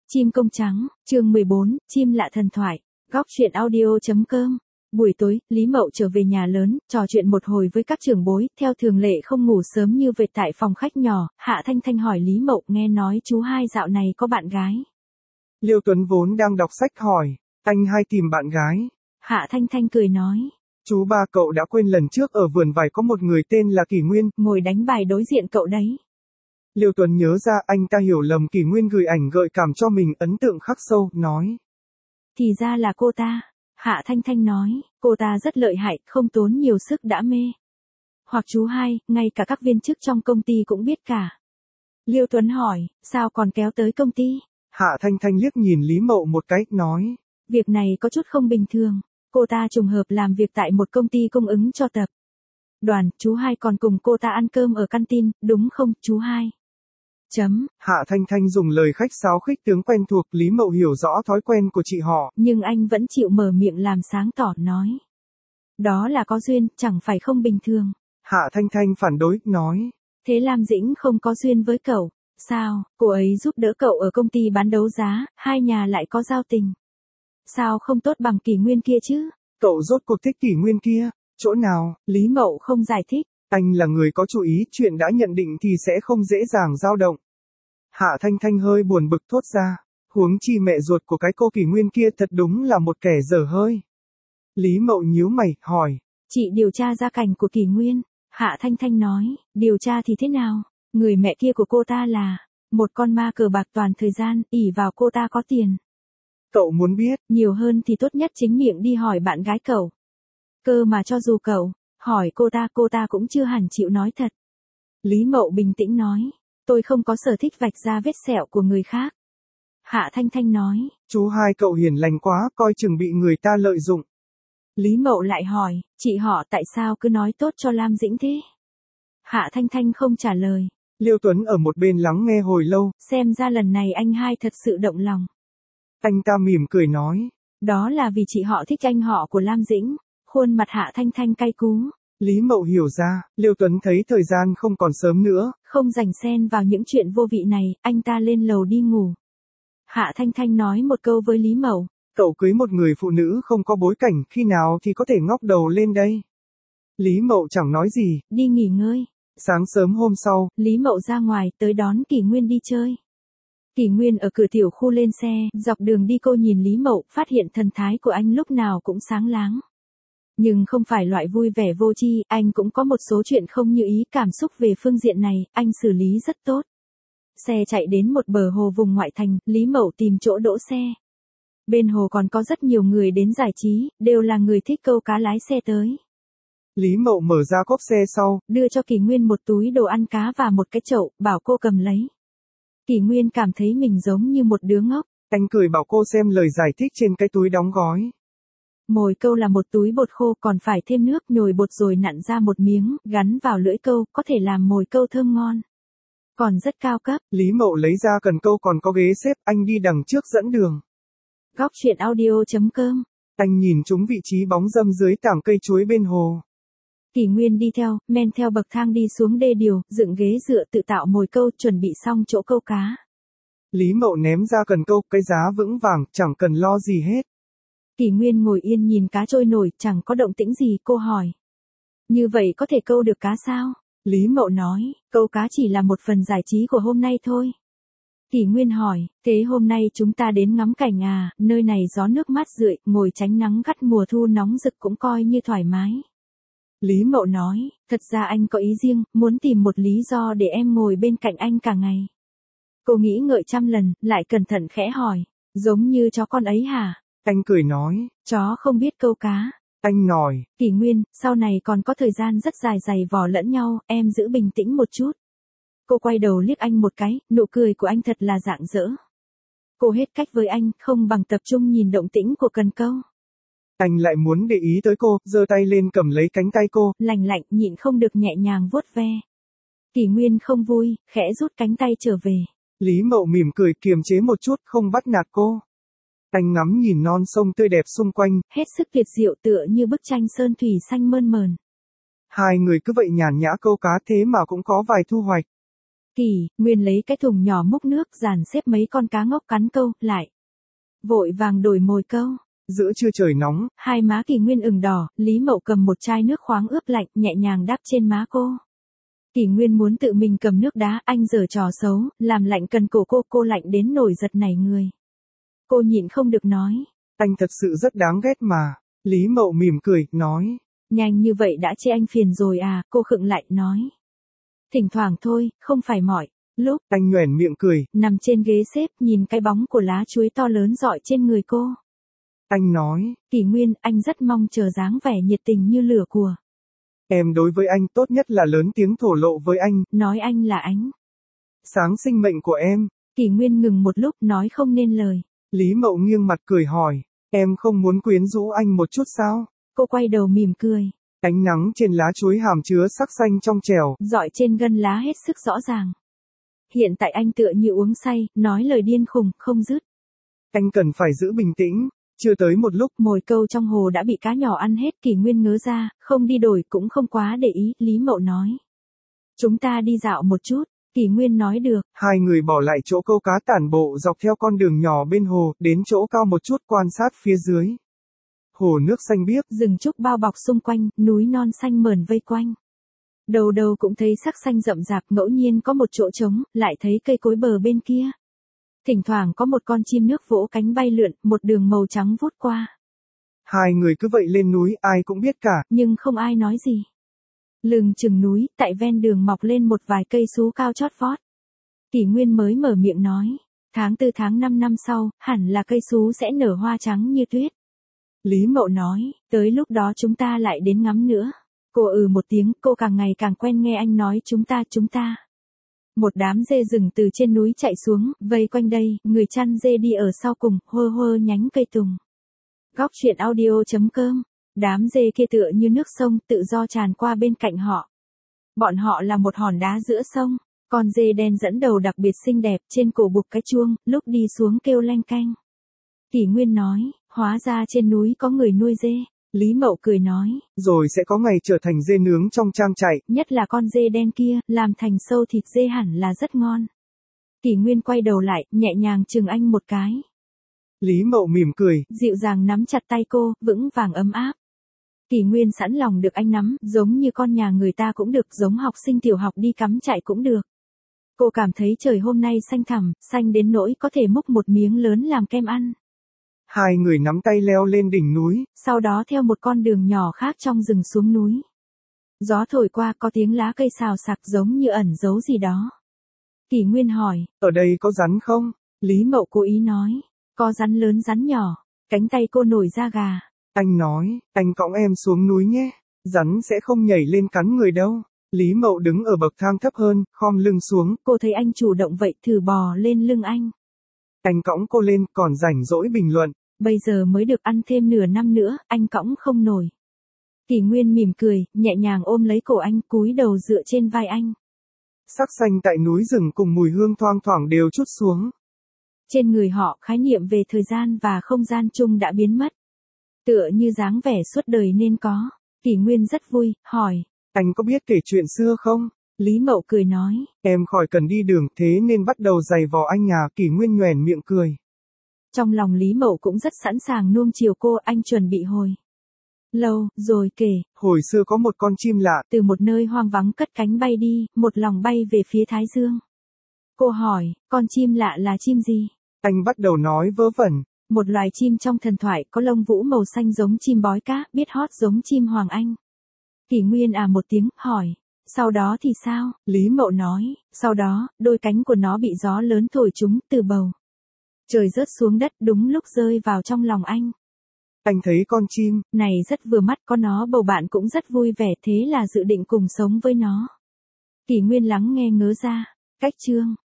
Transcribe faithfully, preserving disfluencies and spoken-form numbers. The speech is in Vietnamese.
Chim công trắng, chương mười bốn, chim lạ thần thoại, góc truyện audio.com. Buổi tối, Lý Mậu trở về nhà lớn, trò chuyện một hồi với các trưởng bối, theo thường lệ không ngủ sớm như vậy tại phòng khách nhỏ, Hạ Thanh Thanh hỏi Lý Mậu nghe nói chú hai dạo này có bạn gái. Liêu Tuấn vốn đang đọc sách hỏi, anh hai tìm bạn gái. Hạ Thanh Thanh cười nói. Chú ba cậu đã quên lần trước ở vườn vải có một người tên là Kỷ Nguyên, ngồi đánh bài đối diện cậu đấy. Liêu Tuấn nhớ ra anh ta hiểu lầm Kỷ Nguyên gửi ảnh gợi cảm cho mình ấn tượng khắc sâu, nói. Thì ra là cô ta. Hạ Thanh Thanh nói, cô ta rất lợi hại, không tốn nhiều sức đã mê. Hoặc chú hai, ngay cả các viên chức trong công ty cũng biết cả. Liêu Tuấn hỏi, sao còn kéo tới công ty? Hạ Thanh Thanh liếc nhìn Lý Mậu một cái, nói. Việc này có chút không bình thường. Cô ta trùng hợp làm việc tại một công ty cung ứng cho tập đoàn, chú hai còn cùng cô ta ăn cơm ở canteen, đúng không, chú hai? Chấm. Hạ Thanh Thanh dùng lời khách sáo khích tướng quen thuộc, Lý Mậu hiểu rõ thói quen của chị họ. Nhưng anh vẫn chịu mở miệng làm sáng tỏ, nói. Đó là có duyên, chẳng phải không bình thường. Hạ Thanh Thanh phản đối, nói. Thế Lam Dĩnh không có duyên với cậu, sao? Cô ấy giúp đỡ cậu ở công ty bán đấu giá, hai nhà lại có giao tình. Sao không tốt bằng Kỷ Nguyên kia chứ? Cậu rốt cuộc thích Kỷ Nguyên kia, chỗ nào? Lý Mậu không giải thích. Anh là người có chủ ý, chuyện đã nhận định thì sẽ không dễ dàng dao động. Hạ Thanh Thanh hơi buồn bực thốt ra, huống chi mẹ ruột của cái cô Kỷ Nguyên kia thật đúng là một kẻ dở hơi. Lý Mậu nhíu mày, hỏi. Chị điều tra gia cảnh của Kỷ Nguyên. Hạ Thanh Thanh nói, điều tra thì thế nào? Người mẹ kia của cô ta là một con ma cờ bạc toàn thời gian, ỷ vào cô ta có tiền. Cậu muốn biết, nhiều hơn thì tốt nhất chính miệng đi hỏi bạn gái cậu. Cơ mà cho dù cậu hỏi cô ta, cô ta cũng chưa hẳn chịu nói thật. Lý Mậu bình tĩnh nói, tôi không có sở thích vạch ra vết sẹo của người khác. Hạ Thanh Thanh nói, chú hai cậu hiền lành quá, coi chừng bị người ta lợi dụng. Lý Mậu lại hỏi, chị họ tại sao cứ nói tốt cho Lam Dĩnh thế? Hạ Thanh Thanh không trả lời. Liêu Tuấn ở một bên lắng nghe hồi lâu. Xem ra lần này anh hai thật sự động lòng. Anh ta mỉm cười nói. Đó là vì chị họ thích anh họ của Lam Dĩnh. Khuôn mặt Hạ Thanh Thanh cay cú. Lý Mậu hiểu ra, Liêu Tuấn thấy thời gian không còn sớm nữa. Không rảnh xen vào những chuyện vô vị này, anh ta lên lầu đi ngủ. Hạ Thanh Thanh nói một câu với Lý Mậu. Cậu cưới một người phụ nữ không có bối cảnh, khi nào thì có thể ngóc đầu lên đây? Lý Mậu chẳng nói gì. Đi nghỉ ngơi. Sáng sớm hôm sau, Lý Mậu ra ngoài tới đón Kỷ Nguyên đi chơi. Kỷ Nguyên ở cửa tiểu khu lên xe, dọc đường đi cô nhìn Lý Mậu, phát hiện thần thái của anh lúc nào cũng sáng láng. Nhưng không phải loại vui vẻ vô tri, anh cũng có một số chuyện không như ý, cảm xúc về phương diện này, anh xử lý rất tốt. Xe chạy đến một bờ hồ vùng ngoại thành, Lý Mậu tìm chỗ đỗ xe. Bên hồ còn có rất nhiều người đến giải trí, đều là người thích câu cá lái xe tới. Lý Mậu mở ra cốp xe sau, đưa cho Kỷ Nguyên một túi đồ ăn cá và một cái chậu, bảo cô cầm lấy. Kỷ Nguyên cảm thấy mình giống như một đứa ngốc. Anh cười bảo cô xem lời giải thích trên cái túi đóng gói. Mồi câu là một túi bột khô, còn phải thêm nước nhồi bột rồi nặn ra một miếng, gắn vào lưỡi câu, có thể làm mồi câu thơm ngon. Còn rất cao cấp. Lý Mậu lấy ra cần câu còn có ghế xếp, anh đi đằng trước dẫn đường. Góc truyện audio.com. Anh nhìn trúng vị trí bóng râm dưới tảng cây chuối bên hồ. Kỷ Nguyên đi theo, men theo bậc thang đi xuống đê điều, dựng ghế dựa tự tạo mồi câu, chuẩn bị xong chỗ câu cá. Lý Mậu ném ra cần câu, cái giá vững vàng, chẳng cần lo gì hết. Kỷ Nguyên ngồi yên nhìn cá trôi nổi, chẳng có động tĩnh gì, cô hỏi. Như vậy có thể câu được cá sao? Lý Mậu nói, câu cá chỉ là một phần giải trí của hôm nay thôi. Kỷ Nguyên hỏi, thế hôm nay chúng ta đến ngắm cảnh à, nơi này gió nước mát rượi, ngồi tránh nắng gắt mùa thu nóng rực cũng coi như thoải mái. Lý Mậu nói, thật ra anh có ý riêng, muốn tìm một lý do để em ngồi bên cạnh anh cả ngày. Cô nghĩ ngợi trăm lần, lại cẩn thận khẽ hỏi, giống như chó con ấy hả? Anh cười nói, chó không biết câu cá. Anh nói, Kỷ Nguyên, sau này còn có thời gian rất dài dày vò lẫn nhau, em giữ bình tĩnh một chút. Cô quay đầu liếc anh một cái, nụ cười của anh thật là rạng rỡ. Cô hết cách với anh, không bằng tập trung nhìn động tĩnh của cần câu. Anh lại muốn để ý tới cô, giơ tay lên cầm lấy cánh tay cô. Lành lạnh, nhịn không được nhẹ nhàng vuốt ve. Kỷ Nguyên không vui, khẽ rút cánh tay trở về. Lý Mậu mỉm cười kiềm chế một chút, không bắt nạt cô. Anh ngắm nhìn non sông tươi đẹp xung quanh. Hết sức tuyệt diệu tựa như bức tranh sơn thủy xanh mơn mờn. Hai người cứ vậy nhàn nhã câu cá thế mà cũng có vài thu hoạch. Kỷ Nguyên lấy cái thùng nhỏ múc nước dàn xếp mấy con cá ngốc cắn câu, lại. Vội vàng đổi mồi câu. Giữa trưa trời nóng, hai má Kỷ Nguyên ửng đỏ, Lý Mậu cầm một chai nước khoáng ướp lạnh, nhẹ nhàng đắp trên má cô. Kỷ Nguyên muốn tự mình cầm nước đá, anh giở trò xấu, làm lạnh cần cổ cô, cô lạnh đến nổi giật nảy người. Cô nhịn không được nói. Anh thật sự rất đáng ghét mà. Lý Mậu mỉm cười, nói. Nhanh như vậy đã chê anh phiền rồi à, cô khựng lại, nói. Thỉnh thoảng thôi, không phải mọi lúc. Anh nhoẻn miệng cười. Nằm trên ghế xếp, nhìn cái bóng của lá chuối to lớn rọi trên người cô. Anh nói. Kỷ Nguyên, anh rất mong chờ dáng vẻ nhiệt tình như lửa của. Em đối với anh tốt nhất là lớn tiếng thổ lộ với anh. Nói anh là ánh sáng sinh mệnh của em. Kỷ Nguyên ngừng một lúc, nói không nên lời. Lý Mậu nghiêng mặt cười hỏi. Em không muốn quyến rũ anh một chút sao? Cô quay đầu mỉm cười. Ánh nắng trên lá chuối hàm chứa sắc xanh trong trẻo, rọi trên gân lá hết sức rõ ràng. Hiện tại anh tựa như uống say, nói lời điên khùng, không dứt. Anh cần phải giữ bình tĩnh, chưa tới một lúc. Mồi câu trong hồ đã bị cá nhỏ ăn hết. Kỷ Nguyên ngớ ra, không đi đổi cũng không quá để ý, Lý Mậu nói. Chúng ta đi dạo một chút. Kỷ Nguyên nói được. Hai người bỏ lại chỗ câu cá tản bộ dọc theo con đường nhỏ bên hồ, đến chỗ cao một chút quan sát phía dưới. Hồ nước xanh biếc, rừng trúc bao bọc xung quanh, núi non xanh mờn vây quanh. Đầu đầu cũng thấy sắc xanh rậm rạp, ngẫu nhiên có một chỗ trống, lại thấy cây cối bờ bên kia. Thỉnh thoảng có một con chim nước vỗ cánh bay lượn, một đường màu trắng vút qua. Hai người cứ vậy lên núi, ai cũng biết cả. Nhưng không ai nói gì. Lưng chừng núi, tại ven đường mọc lên một vài cây sú cao chót vót. Kỷ Nguyên mới mở miệng nói. Tháng tư tháng năm năm sau, hẳn là cây sú sẽ nở hoa trắng như tuyết. Lý Mậu nói, tới lúc đó chúng ta lại đến ngắm nữa. Cô ừ một tiếng, cô càng ngày càng quen nghe anh nói chúng ta chúng ta. Một đám dê rừng từ trên núi chạy xuống, vây quanh đây, người chăn dê đi ở sau cùng, hơ hơ nhánh cây tùng. Góc truyện audio chấm com. Đám dê kia tựa như nước sông, tự do tràn qua bên cạnh họ. Bọn họ là một hòn đá giữa sông. Con dê đen dẫn đầu đặc biệt xinh đẹp, trên cổ buộc cái chuông, lúc đi xuống kêu leng keng. Kỷ Nguyên nói, hóa ra trên núi có người nuôi dê. Lý Mậu cười nói, rồi sẽ có ngày trở thành dê nướng trong trang trại. Nhất là con dê đen kia, làm thành sâu thịt dê hẳn là rất ngon. Kỷ Nguyên quay đầu lại, nhẹ nhàng chừng anh một cái. Lý Mậu mỉm cười, dịu dàng nắm chặt tay cô, vững vàng ấm áp. Kỷ Nguyên sẵn lòng được anh nắm, giống như con nhà người ta cũng được, giống học sinh tiểu học đi cắm trại cũng được. Cô cảm thấy trời hôm nay xanh thẳm, xanh đến nỗi có thể múc một miếng lớn làm kem ăn. Hai người nắm tay leo lên đỉnh núi. Sau đó theo một con đường nhỏ khác trong rừng xuống núi. Gió thổi qua có tiếng lá cây xào xạc giống như ẩn giấu gì đó. Kỷ Nguyên hỏi. Ở đây có rắn không? Lý Mậu cố ý nói. Có rắn lớn rắn nhỏ. Cánh tay cô nổi da gà. Anh nói, anh cõng em xuống núi nhé. Rắn sẽ không nhảy lên cắn người đâu. Lý Mậu đứng ở bậc thang thấp hơn, khom lưng xuống. Cô thấy anh chủ động vậy, thử bò lên lưng anh. Anh cõng cô lên, còn rảnh rỗi bình luận. Bây giờ mới được ăn thêm nửa năm nữa, anh cõng không nổi. Kỷ Nguyên mỉm cười, nhẹ nhàng ôm lấy cổ anh, cúi đầu dựa trên vai anh. Sắc xanh tại núi rừng cùng mùi hương thoang thoảng đều trút xuống. Trên người họ, khái niệm về thời gian và không gian chung đã biến mất. Tựa như dáng vẻ suốt đời nên có. Kỷ Nguyên rất vui, hỏi. Anh có biết kể chuyện xưa không? Lý Mậu cười nói. Em khỏi cần đi đường, thế nên bắt đầu giày vò anh à. Kỷ Nguyên nhoẻn miệng cười. Trong lòng Lý Mậu cũng rất sẵn sàng nuông chiều cô, anh chuẩn bị hồi lâu rồi kể. Hồi xưa có một con chim lạ, từ một nơi hoang vắng cất cánh bay đi, một lòng bay về phía Thái Dương. Cô hỏi, con chim lạ là chim gì? Anh bắt đầu nói vớ vẩn. Một loài chim trong thần thoại, có lông vũ màu xanh giống chim bói cá, biết hót giống chim hoàng anh. Kỷ Nguyên à một tiếng, hỏi. Sau đó thì sao? Lý Mậu nói, sau đó, đôi cánh của nó bị gió lớn thổi chúng, từ bầu trời rớt xuống đất, đúng lúc rơi vào trong lòng anh. Anh thấy con chim này rất vừa mắt, có nó bầu bạn cũng rất vui vẻ, thế là dự định cùng sống với nó. Kỷ Nguyên lắng nghe ngớ ra. Cách chương